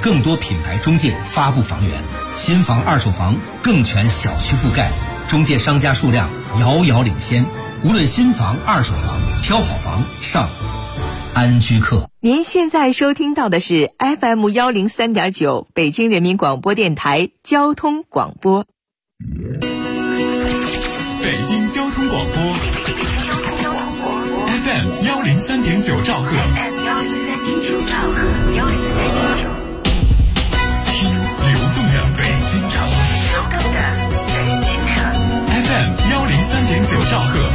更多品牌中介发布房源，新房、二手房更全小区覆盖，中介商家数量遥遥领先。无论新房、二手房，挑好房上安居客。 您现在收听到的是 FM103.9 北京人民广播电台交通广播。 北京交通广播 FM103.9 兆赫，听流动的北京城FM103.9 兆赫，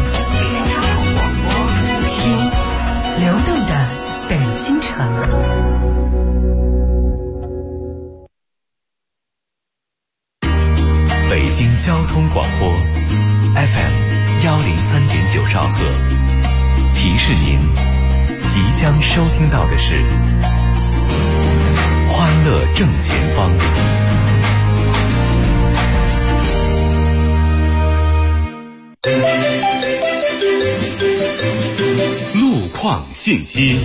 听流动的北京城。 北京交通广播 FM103.9 兆赫，提示您即将收听到的是欢乐正前方。路况信息，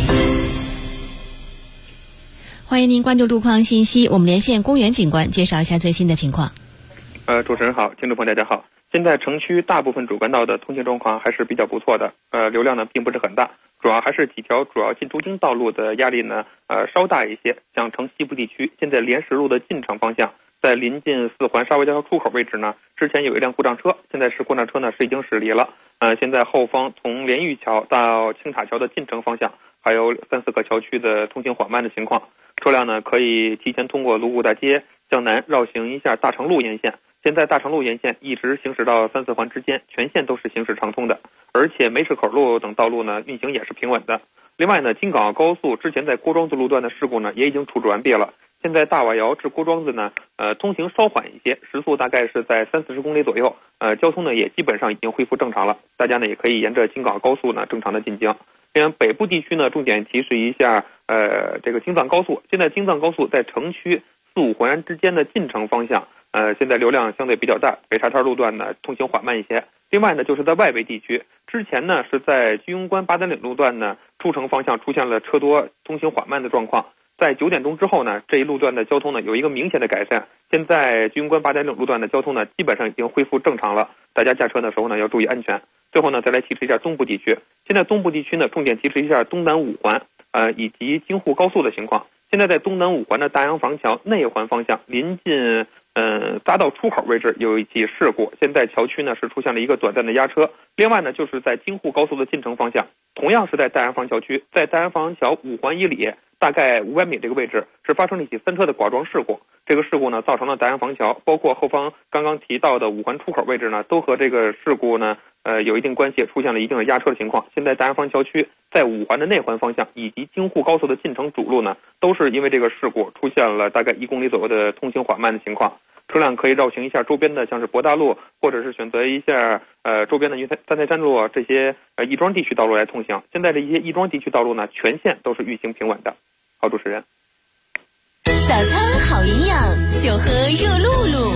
欢迎您关注路况信息，我们连线公园警官介绍一下最新的情况。 主持人好，听众朋友大家好。现在城区大部分主干道的通行状况还是比较不错的，流量呢并不是很大，主要还是几条主要进出京道路的压力呢稍大一些。像城西部地区，现在莲石路的进城方向，在临近4环沙围交出口位置呢，之前有一辆故障车，现在故障车呢是已经驶离了。现在后方从连峪桥到青塔桥的进城方向，还有3、4个桥区的通行缓慢的情况，车辆呢可以提前通过卢沟大街向南绕行一下大成路沿线。现在大成路沿线一直行驶到3、4环之间，全线都是行驶畅通的，而且梅市口路等道路呢运行也是平稳的。另外呢，京港澳高速之前在郭庄子路段的事故呢也已经处置完毕了。现在大瓦窑至郭庄子呢，通行稍缓一些，时速大概是在30-40公里左右，交通呢也基本上已经恢复正常了。大家呢也可以沿着京港澳高速呢正常的进京。另外北部地区呢，重点提示一下，这个京藏高速，现在京藏高速在城区4、5环之间的进城方向，现在流量相对比较大，北沙滩路段呢通行缓慢一些。另外呢，就是在外围地区，之前呢是在居庸关八达岭路段呢出城方向出现了车多、通行缓慢的状况。在9点钟之后呢，这一路段的交通呢有一个明显的改善。现在居庸关八达岭路段的交通呢基本上已经恢复正常了，大家驾车的时候呢要注意安全。最后呢，再来提示一下东部地区，现在东部地区呢重点提示一下东南5环，以及京沪高速的情况。现在在东南5环的大洋房桥内环方向，临近匝道出口位置有一起事故，现在桥区呢是出现了一个短暂的压车。另外呢，就是在京沪高速的进城方向，同样是在大洋房桥区，在大洋房桥5环以里大概500米这个位置是发生了一起3车的剐撞事故。这个事故呢造成了大洋房桥包括后方刚刚提到的5环出口位置呢都和这个事故呢有一定关系，出现了一定的压车的情况。现在大洋房桥区在5环的内环方向以及京沪高速的进城主路呢，都是因为这个事故出现了大概1公里左右的通行缓慢的情况。车辆可以绕行一下周边的像是博大路，或者是选择一下周边的三台山路这些亦庄地区道路来通行。现在这一些亦庄地区道路呢，全线都是运行平稳的。好，主持人。 早餐好营养，就喝热露露。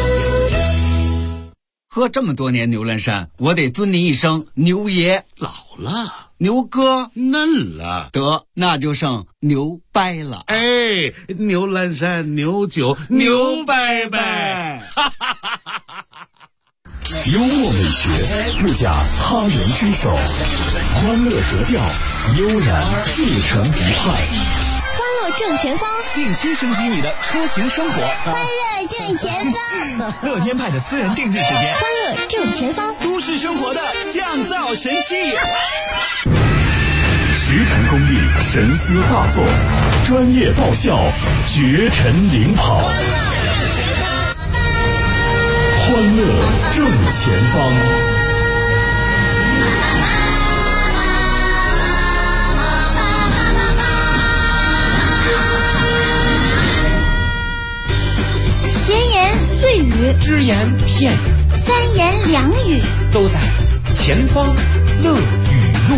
喝这么多年牛栏山，我得尊您一声牛爷。 老了， 牛哥嫩了， 得那就剩牛掰了。 哎，牛栏山牛酒牛掰掰， 幽默美学，不假他人之手，欢乐格调，悠然自成一派。 欢乐正前方， 定期升级你的出行生活。 欢乐正前方， 乐天派的私人定制时间。 欢乐正前方， 都市生活的降噪神器。10成功力，神思大作，专业爆笑，绝尘领跑。欢乐正前方。 闲言碎语， 只言片语， 三言两语， 都在前方乐语录。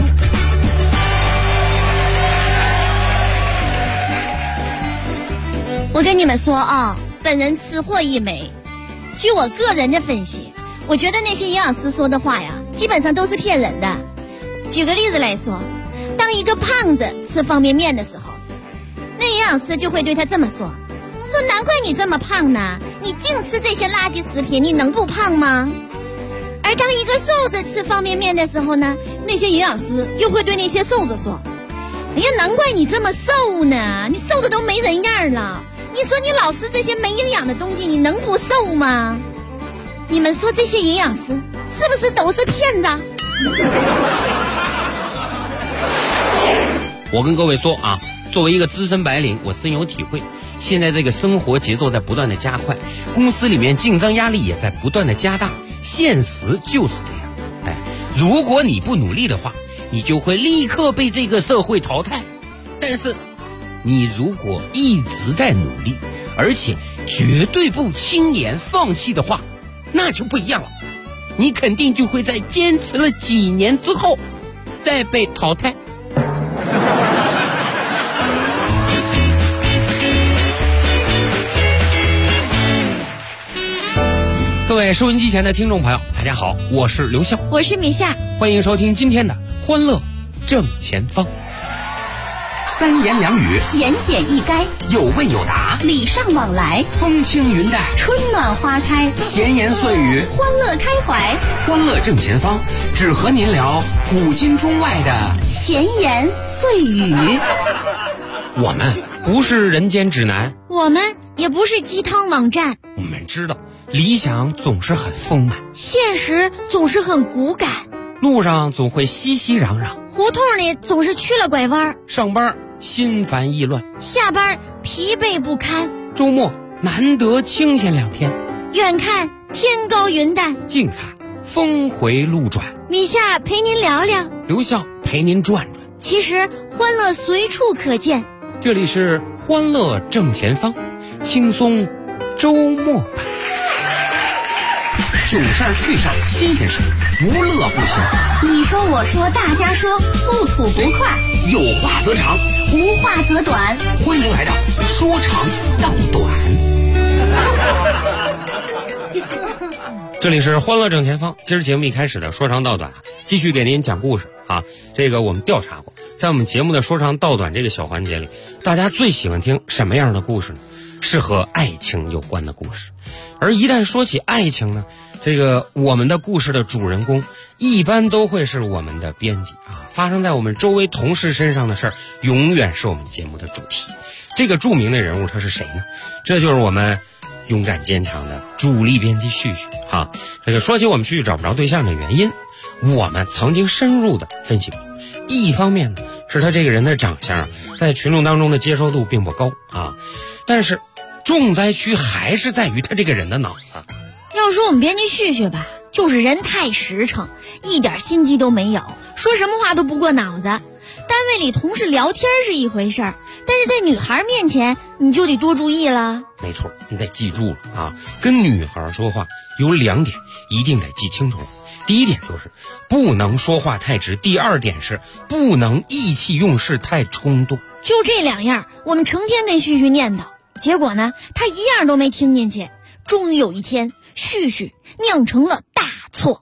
我跟你们说啊，本人吃货一枚。据我个人的分析，我觉得那些营养师说的话呀，基本上都是骗人的。举个例子来说，当一个胖子吃方便面的时候，那营养养师就会对他这么说，难怪你这么胖呢，你净吃这些垃圾食品，你能不胖吗？而当一个瘦子吃方便面的时候呢，那些营养师又会对那些瘦子说，哎呀，难怪你这么瘦呢，你瘦的都没人样了，你说你老吃这些没营养的东西，你能不瘦吗？你们说这些营养师是不是都是骗子？ 我跟各位说啊，作为一个资深白领，我深有体会。现在这个生活节奏在不断的加快，公司里面竞争压力也在不断的加大，现实就是这样。如果你不努力的话，你就会立刻被这个社会淘汰。但是你如果一直在努力，而且绝对不轻言放弃的话，那就不一样了，你肯定就会在坚持了几年之后再被淘汰。各位收音机前的听众朋友，大家好，我是刘笑， 我是米夏， 欢迎收听今天的欢乐正前方。 三言两语， 言简意赅， 有问有答， 礼尚往来， 风轻云淡， 春暖花开， 闲言碎语， 欢乐开怀。 欢乐正前方，只和您聊古今中外的闲言碎语。 我们不是人间指南， 我们也不是鸡汤网站， 我们知道理想总是很丰满， 现实总是很骨感， 路上总会熙熙攘攘， 胡同里总是曲了拐弯， 上班心烦意乱， 下班疲惫不堪， 周末难得清闲2天， 远看天高云淡， 近看峰回路转。 米夏陪您聊聊， 刘笑陪您转转。 其实欢乐随处可见， 这里是欢乐正前方，轻松周末版。 囧事儿趣事儿新鲜事儿，不乐不休。 你说我说大家说，不吐不快， 有话则长， 无话则短。 欢迎来到说长道短。 这里是欢乐正前方，今儿节目一开始的说长道短，继续给您讲故事啊。这个我们调查过，在我们节目的说长道短这个小环节里，大家最喜欢听什么样的故事呢？是和爱情有关的故事。而一旦说起爱情呢，这个我们的故事的主人公一般都会是我们的编辑啊，发生在我们周围同事身上的事儿，永远是我们节目的主题。这个著名的人物他是谁呢？这就是我们勇敢坚强的主力编辑旭旭啊。这个说起我们旭旭找不着对象的原因，我们曾经深入的分析过。一方面呢，是他这个人的长相啊，在群众当中的接受度并不高啊，但是重灾区还是在于他这个人的脑子。 要说我们编辑旭旭吧，就是人太实诚，一点心机都没有，说什么话都不过脑子。单位里同事聊天是一回事儿，但是在女孩面前你就得多注意了。 没错，你得记住了啊！跟女孩说话有2点一定得记清楚了。第一点就是不能说话太直，第2点是不能意气用事太冲动。 就这2样，我们成天跟旭旭念叨，结果呢，他一样都没听进去。终于有一天，旭旭酿成了大错。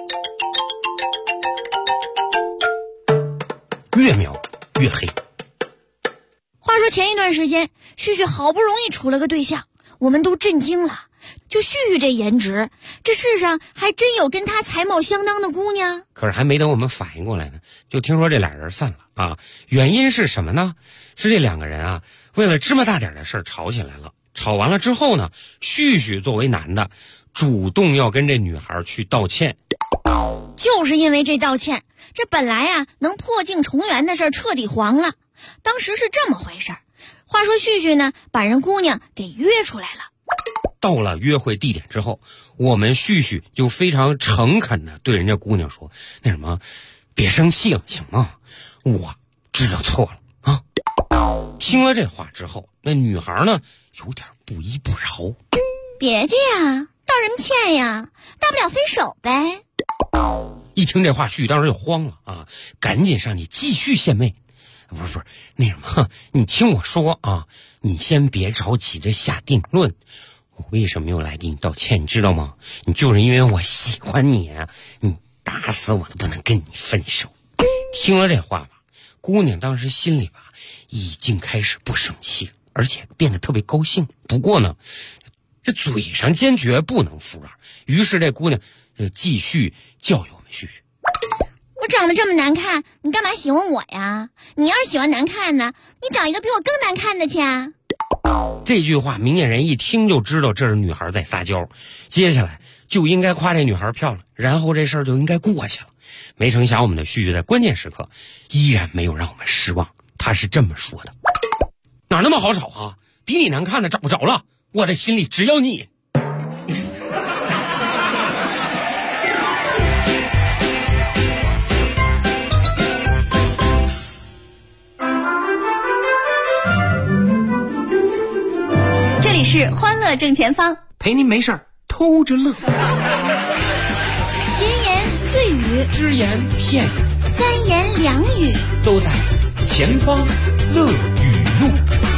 越描越黑。 话说前一段时间，旭旭好不容易处了个对象，我们都震惊了。就旭旭这颜值，这世上还真有跟他才貌相当的姑娘。 可是还没等我们反应过来呢，就听说这俩人散了啊！原因是什么呢？是这2个人啊，为了芝麻大点的事儿吵起来了。吵完了之后呢，旭旭作为男的，主动要跟这女孩去道歉。 就是因为这道歉，这本来啊能破镜重圆的事儿彻底黄了。当时是这么回事儿。话说旭旭呢，把人姑娘给约出来了。 到了约会地点之后，我们旭旭就非常诚恳的对人家姑娘说：“那什么，别生气了，行吗？我知道错了啊。”听了这话之后，那女孩呢有点不依不饶。 别介呀，道什么歉呀？大不了分手呗。 一听这话，旭旭当时就慌了啊，赶紧上去继续献媚。不是，那什么，你听我说啊，你先别着急着下定论。我为什么又来给你道歉，你知道吗？你就是因为我喜欢你啊，你打死我都不能跟你分手。听了这话吧， 姑娘当时心里吧已经开始不生气，而且变得特别高兴。不过呢，这嘴上坚决不能服软。于是这姑娘继续教育我们旭旭： 我长得这么难看，你干嘛喜欢我呀？你要是喜欢难看呢，你找一个比我更难看的去啊！ 这句话明眼人一听就知道这是女孩在撒娇，接下来就应该夸这女孩漂亮，然后这事儿就应该过去了。没成想我们的旭旭在关键时刻依然没有让我们失望，他是这么说的：哪那么好找啊？比你难看的找不着了，我的心里只有你。 这里是欢乐正前方， 陪您没事儿偷着乐。 闲言碎语， 只言片语， 三言两语， 都在前方乐语录。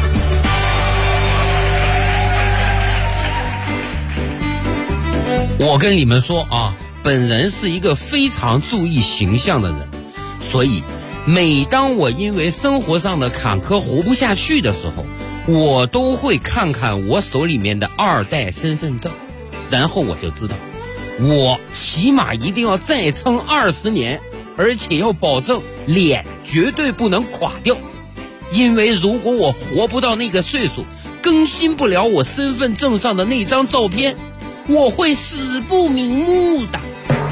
我跟你们说啊，本人是一个非常注意形象的人，所以每当我因为生活上的坎坷活不下去的时候，我都会看看我手里面的2代身份证，然后我就知道我起码一定要再撑20年，而且要保证脸绝对不能垮掉。因为如果我活不到那个岁数，更新不了我身份证上的那张照片，我会死不瞑目的。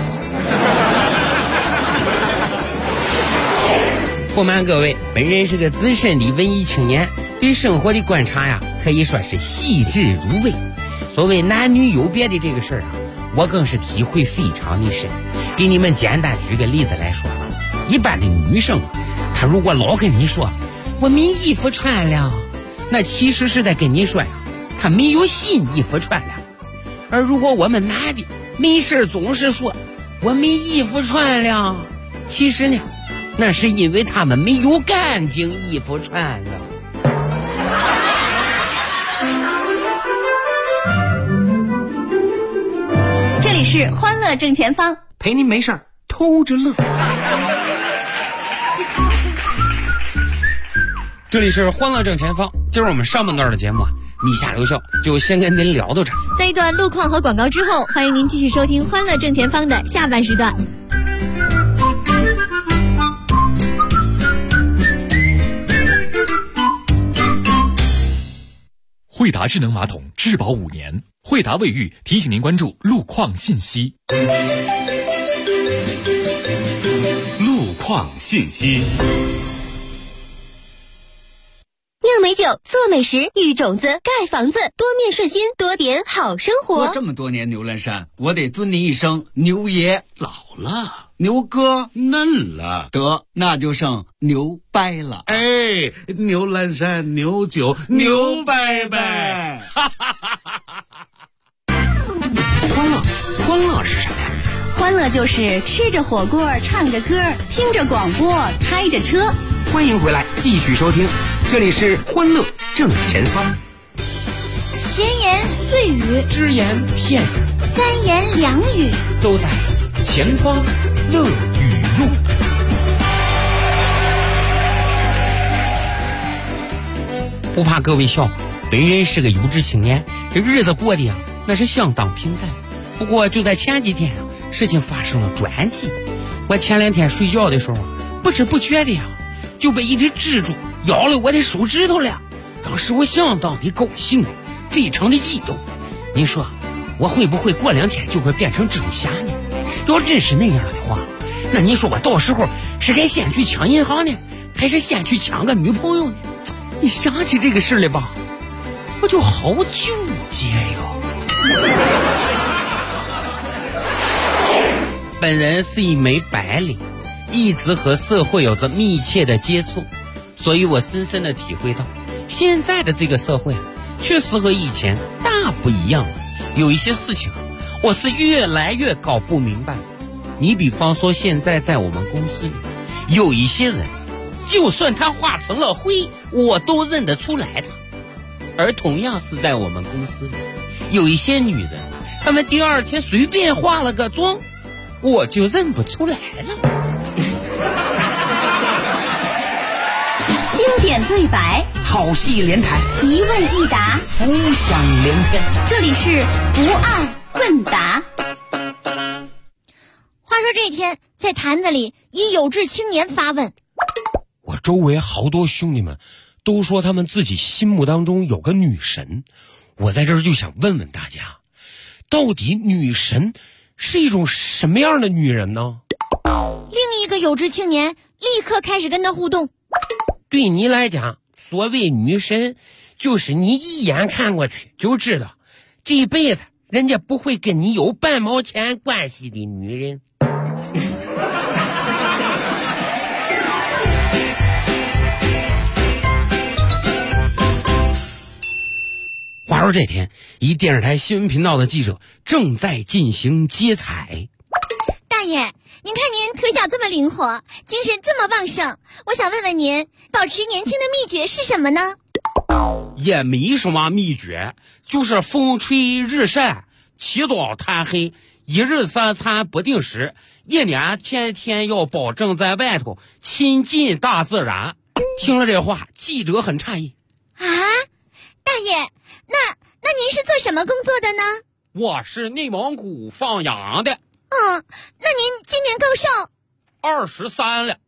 不瞒各位，本人是个资深的文艺青年，对生活的观察呀，可以说是细致入微。所谓男女有别的这个事儿啊，我更是体会非常的深。给你们简单举个例子来说吧，一般的女生，她如果老跟你说我没衣服穿了，那其实是在跟你说呀，她没有新衣服穿了。而如果我们男的没事总是说我没衣服穿了，其实呢，那是因为他们没有干净衣服穿了。 这里是欢乐正前方， 陪您没事儿偷着乐。 这里是欢乐正前方，今儿我们上半段的节目啊，米下留校就先跟您聊到这儿。 在一段路况和广告之后，欢迎您继续收听欢乐正前方的下半时段。 惠达智能马桶质保5年，惠达卫浴提醒您关注路况信息。路况信息。 酿美酒，做美食，育种子，盖房子，多面顺心，多点好生活。 过这么多年牛栏山，我得尊你一声牛爷。 老了， 牛哥嫩了， 得那就剩牛掰了。 哎，牛栏山牛酒牛掰掰。 欢乐是什么呀？ 欢乐就是吃着火锅，唱着歌，听着广播，开着车。 欢迎回来，继续收听，这里是欢乐正前方。 闲言碎语， 只言片语， 三言两语， 都在前方乐语录。 不怕各位笑话，本人是个有志青年，这日子过的呀，那是相当平淡。不过就在前几天啊，事情发生了转机。我前2天睡觉的时候，不知不觉的呀，就被一只蜘蛛咬了我的手指头了。当时我相当的高兴，非常的激动。你说我会不会过2天就会变成蜘蛛侠呢？要真是那样的话，那你说我到时候是该先去抢银行呢，还是先去抢个女朋友呢？你想起这个事来吧，我就好纠结哟。本人是一枚白领，一直和社会有着密切的接触，所以我深深的体会到，现在的这个社会确实和以前大不一样了。有一些事情我是越来越搞不明白。你比方说，现在在我们公司里，有一些人，就算他化成了灰，我都认得出来的。而同样是在我们公司里，有一些女人，她们第2天随便化了个妆，我就认不出来了。 点对白， 好戏连台， 一问一答， 浮想联翩。 这里是不二问答。话说这天，在坛子里，一有志青年发问： 我周围好多兄弟们都说他们自己心目当中有个女神，我在这儿就想问问大家，到底女神是一种什么样的女人呢？ 另一个有志青年立刻开始跟他互动。 对你来讲，所谓女神就是你一眼看过去就知道这辈子人家不会跟你有半毛钱关系的女人。话说这天，一电视台新闻频道的记者正在进行接彩。 大爷，您看您腿脚这么灵活，精神这么旺盛，我想问问您，保持年轻的秘诀是什么呢？ 也没什么秘诀，就是风吹日晒，起早贪黑，一日三餐不定时，一年天天要保证在外头亲近大自然。听了这话，记者很诧异。 啊，大爷，那您是做什么工作的呢？ 我是内蒙古放羊的。 那您今年高寿 ？23了。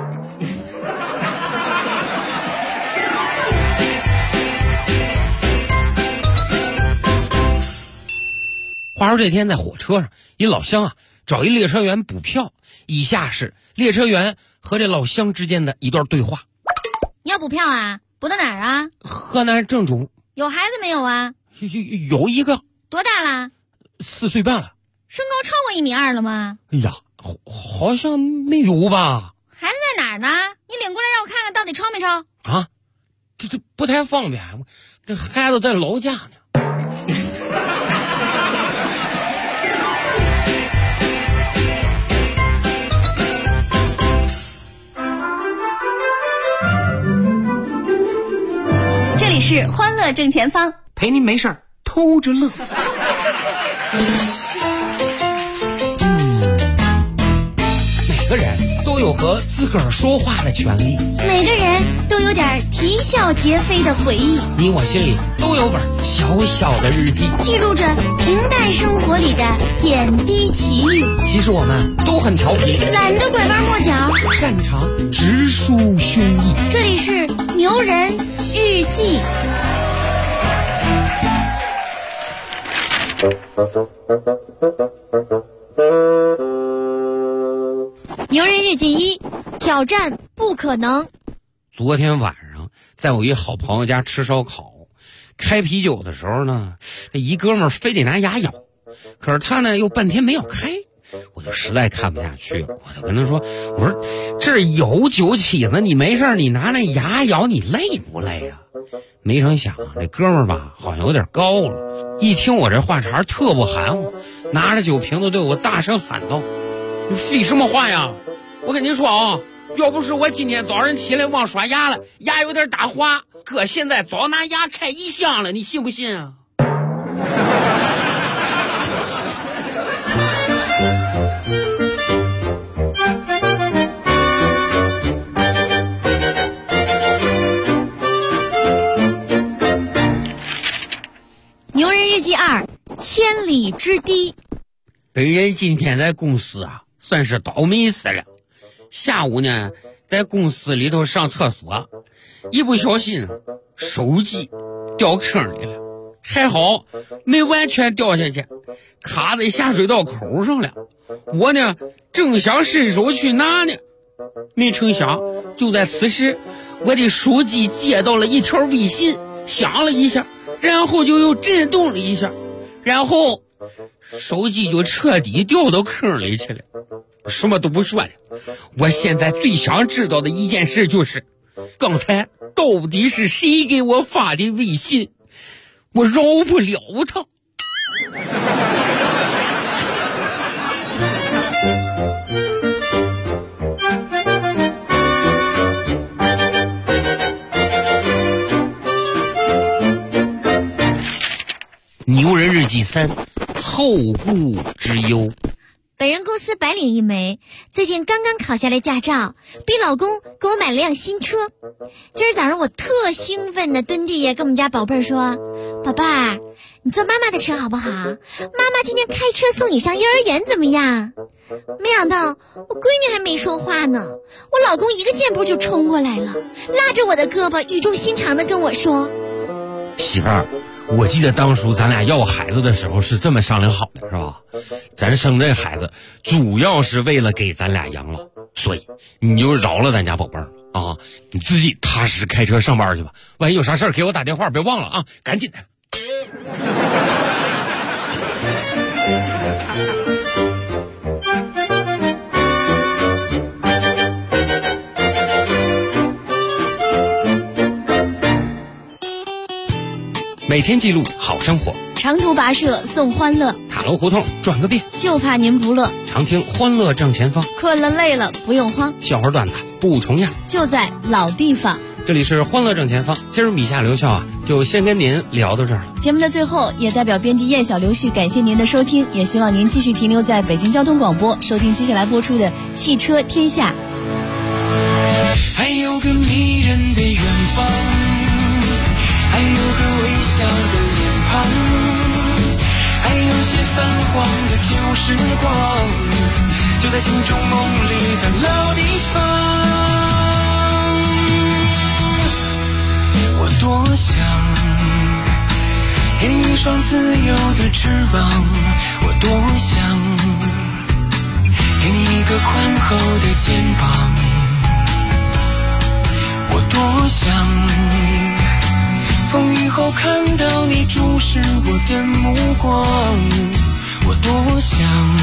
话说这天在火车上，一老乡啊找一列车员补票，以下是列车员和这老乡之间的一段对话。 你要补票啊？补到哪儿啊？ 河南郑州。 有孩子没有啊？ 有一个。 多大了 ？4岁半了。 身高超过1.2米了吗？ 哎呀，好像没有吧。 孩子在哪儿呢？你领过来让我看看到底超没超？ 啊，这不太方便，这孩子在老家呢。 这里是欢乐正前方， 陪您没事儿偷着乐。 每个人都有和自个儿说话的权利， 每个人都有点啼笑皆非的回忆， 你我心里都有本小小的日记， 记录着平淡生活里的点滴奇遇。 其实我们都很调皮， 懒得拐弯抹角， 擅长直抒胸臆。 这里是牛人日记。牛人日记1，挑战不可能。 昨天晚上在我一好朋友家吃烧烤，开啤酒的时候呢，一哥们儿非得拿牙咬，可是他呢又半天没有开，我就实在看不下去，我就跟他说，我说这有酒起子，你没事你拿那牙咬，你累不累啊？没成想这哥们儿吧好像有点高了，一听我这话茬特不含糊，拿着酒瓶子对我大声喊道：你废什么话呀？我跟你说啊，要不是我今天早上起来忘刷牙了，牙有点打滑，哥现在早拿牙开1箱了，你信不信啊？ 牛人日记2，千里之堤。 本人今天在公司啊算是倒霉死了，下午呢在公司里头上厕所，一不小心手机掉坑里了，还好没完全掉下去，卡在下水道口上了。我呢正想伸手去拿呢，没成想就在此时，我的手机接到了一条微信，响了一下，然后就又震动了一下，然后手机就彻底掉到坑里去了。什么都不说了，我现在最想知道的一件事就是，刚才到底是谁给我发的微信？我饶不了他。牛人日记3，后顾之忧。 本人公司白领一枚，最近刚刚考下来驾照，逼老公给我买了辆新车。今儿早上我特兴奋的蹲地下跟我们家宝贝儿说，宝贝儿，你坐妈妈的车好不好？妈妈今天开车送你上幼儿园怎么样？没想到我闺女还没说话呢，我老公一个箭步就冲过来了，拉着我的胳膊，语重心长的跟我说， 媳妇儿，我记得当初咱俩要孩子的时候是这么商量好的，是吧？咱生这孩子主要是为了给咱俩养老，所以你就饶了咱家宝贝儿啊！你自己踏实开车上班去吧，万一有啥事儿给我打电话，别忘了啊，赶紧的。每天记录好生活， 长途跋涉送欢乐， 塔楼胡同转个遍， 就怕您不乐。 常听欢乐正前方， 困了累了不用慌， 笑话段子不重样， 就在老地方。 这里是欢乐正前方，今儿米夏刘笑就先跟您聊到这儿。 节目的最后，也代表编辑燕小刘旭感谢您的收听，也希望您继续停留在北京交通广播，收听接下来播出的《汽车天下》。 还有个迷人的远方，还有个微笑的脸庞，还有些泛黄的旧时光，就在心中梦里的老地方。我多想给你一双自由的翅膀，我多想给你一个宽厚的肩膀，我多想风雨后看到你注视我的目光，我多想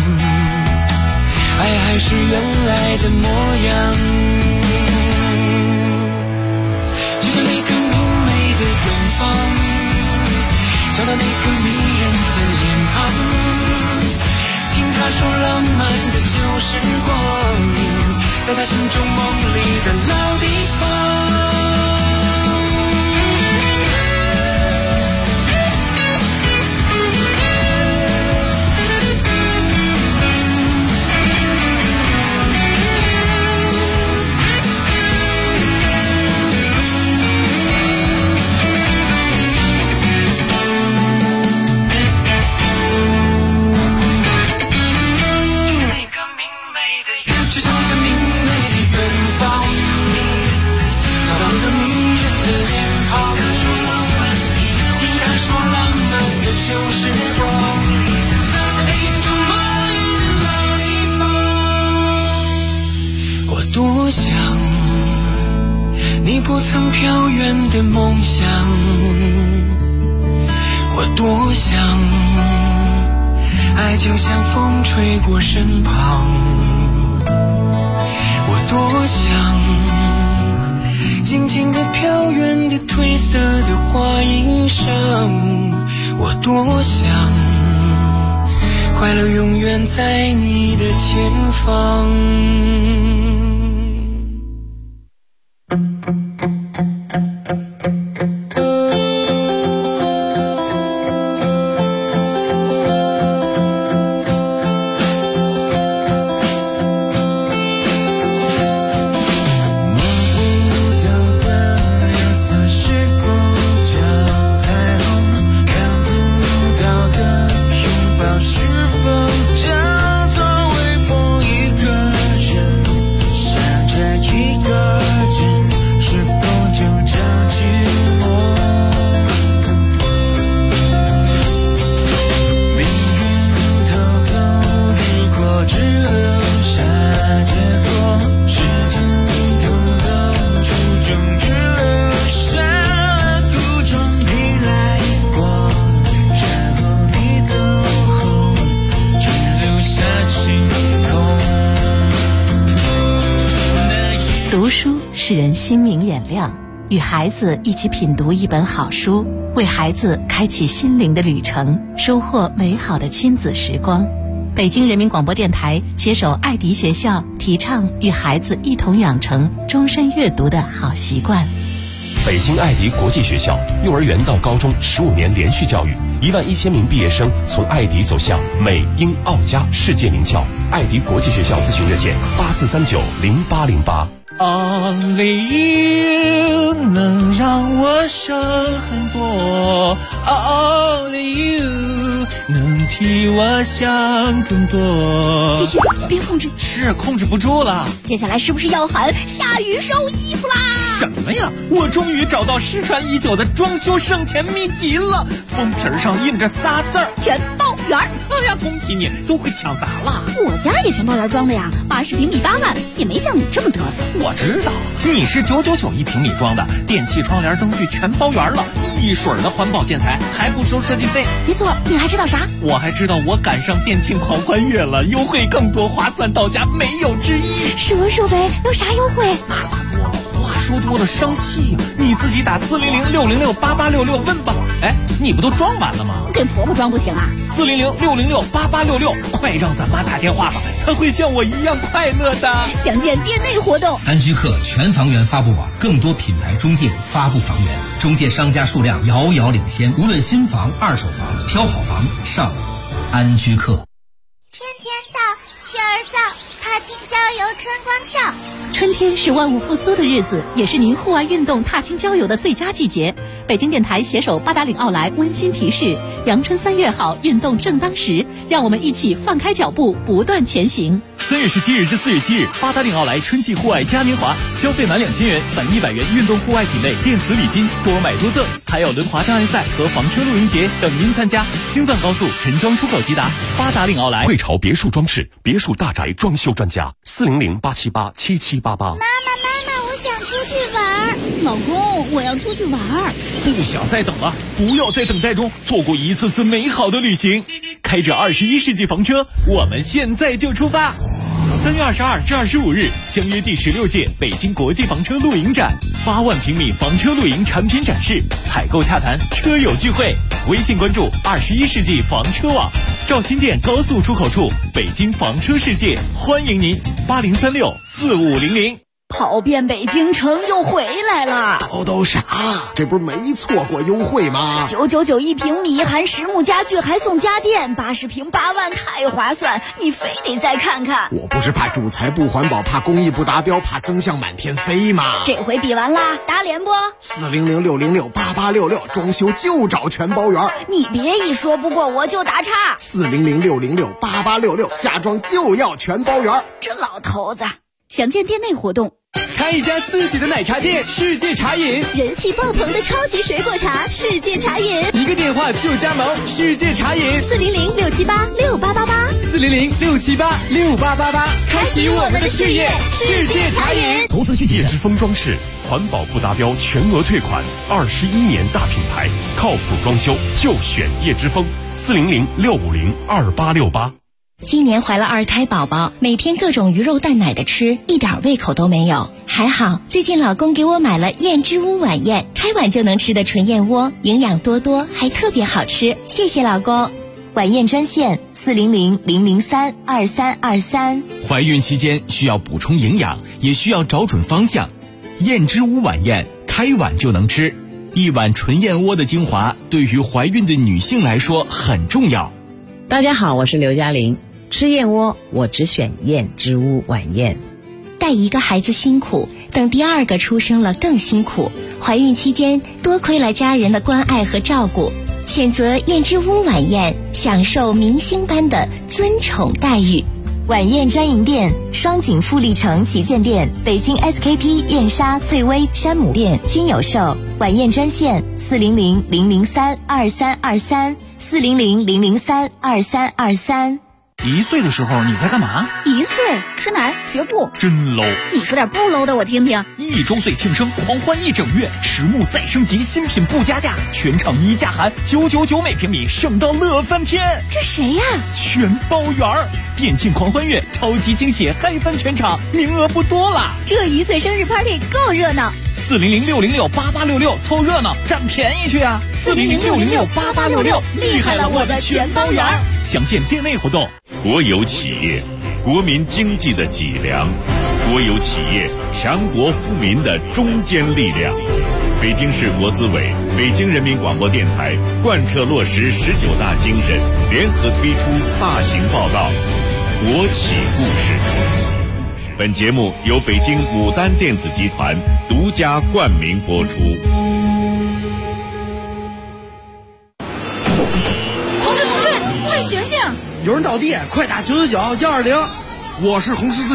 爱还是原来的模样，就像那个明媚的远方，找到那个迷人的脸庞，听他说浪漫的旧时光，在他心中梦里的老地方。多想你不曾飘远的梦想，我多想爱就像风吹过身旁，我多想静静地飘远的褪色的花衣裳，我多想快乐永远在你的前方。 使人心明眼亮，与孩子一起品读一本好书，为孩子开启心灵的旅程，收获美好的亲子时光。北京人民广播电台携手爱迪学校，提倡与孩子一同养成终身阅读的好习惯。 北京爱迪国际学校，幼儿园到高中15年连续教育，11000名毕业生从爱迪走向美英澳加世界名校。爱迪国际学校咨询热线84390808。 Only you 能让我省很多 ，Only you 能替我想更多。 继续，别控制， 是控制不住了。 接下来是不是要喊下雨收衣服啦？ 什么呀？我终于找到失传已久的装修省钱秘籍了，封皮上印着仨字儿： 全包圆。 哎呀，恭喜你，都会抢答了。 我家也全包圆装的呀，80平米8万，也没像你这么嘚瑟。 我知道，你是999一平米装的，电器、窗帘、灯具全包圆了，一水儿的环保建材，还不收设计费。 没错，你还知道啥？ 我还知道我赶上电庆狂欢月了，优惠更多，划算到家，没有之一。 说说呗，有啥优惠？ 那可多了，话说多了生气呀！你自己打400-606-8866问吧。哎，你不都装完了吗？ 给婆婆装不行啊 ？400-606-8866，快让咱妈打电话吧，她会像我一样快乐的。 详见店内活动。 安居客全房源发布网，更多品牌中介发布房源，中介商家数量遥遥领先。无论新房、二手房，挑好房上安居客。 春天到，雪儿早，踏青郊游春光俏。 春天是万物复苏的日子，也是您户外运动、踏青郊游的最佳季节。北京电台携手八达岭奥莱温馨提示：阳春3月好，运动正当时，让我们一起放开脚步，不断前行。 3月17日至4月7日，八达岭奥莱春季户外嘉年华，消费满2000元返100元运动户外品类电子礼金，多买多赠，还有轮滑障碍赛和房车露营节等您参加。京藏高速陈庄出口即达，八达岭奥莱。 汇潮别墅装饰，别墅大宅装修专家，400-878-7788。 妈妈，我想出去玩。 老公，我要出去玩。 不想再等了，不要在等待中错过一次次美好的旅行。开着21世纪房车，我们现在就出发。3月22至25日，相约第16届北京国际房车露营展，8万平米房车露营产品展示、采购洽谈、车友聚会。微信关注21世纪房车网，赵新店高速出口处，北京房车世界，欢迎您，8036-4500。 跑遍北京城又回来了， 都啥？这不是没错过优惠吗 ？999一平米，含实木家具还送家电，80平8万，太划算！你非得再看看。 我不是怕主材不环保，怕工艺不达标，怕增项满天飞吗？ 这回比完啦，打脸不 ？400-606-8866，装修就找全包圆。 你别一说不过我就打岔。 400-606-8866，家装就要全包圆。 这老头子，详见店内活动。 开一家自己的奶茶店，世界茶饮， 人气爆棚的超级水果茶，世界茶饮， 一个电话就加盟，世界茶饮 400-678-6888，400-678-6888， 开启我们的事业，世界茶饮。 投资业之风装饰，环保不达标全额退款，21年大品牌，靠谱装修就选叶之风，400-650-2868。 今年怀了2胎宝宝，每天各种鱼肉蛋奶的吃，一点胃口都没有。还好最近老公给我买了燕之屋晚宴，开碗就能吃的纯燕窝，营养多多，还特别好吃，谢谢老公。 晚宴专线400-003-2323。 怀孕期间需要补充营养，也需要找准方向。燕之屋晚宴，开碗就能吃，一碗纯燕窝的精华，对于怀孕的女性来说很重要。 大家好，我是刘嘉玲。吃燕窝，我只选燕之屋晚宴。 带一个孩子辛苦，等第2个出生了更辛苦。怀孕期间多亏了家人的关爱和照顾，选择燕之屋晚宴，享受明星般的尊宠待遇。 晚宴专营店：双井富力城旗舰店、北京 SKP、燕莎、翠微、山姆店均有售。晚宴专线400-003-2323，400-003-2323。 1岁的时候你在干嘛 ？1岁吃奶学步， 真 low。 你说点不 low 的我听听。 1周岁庆生狂欢1整月，实木再升级，新品不加价，全场一价含999每平米，省到乐翻天。 这谁呀？ 全包圆儿！店庆狂欢月，超级惊喜，嗨翻全场，名额不多了。 这1岁生日 party 够热闹。 400-606-8866，凑热闹占便宜去啊！400-606-8866，厉害了我的全包圆儿！详见店内活动。 国有企业，国民经济的脊梁；国有企业，强国富民的中坚力量。 北京市国资委、北京人民广播电台贯彻落实19大精神，联合推出大型报道《国企故事》。本节目由北京牡丹电子集团独家冠名播出。 同志，快醒醒！ 有人倒地，快打999-120。我是红十字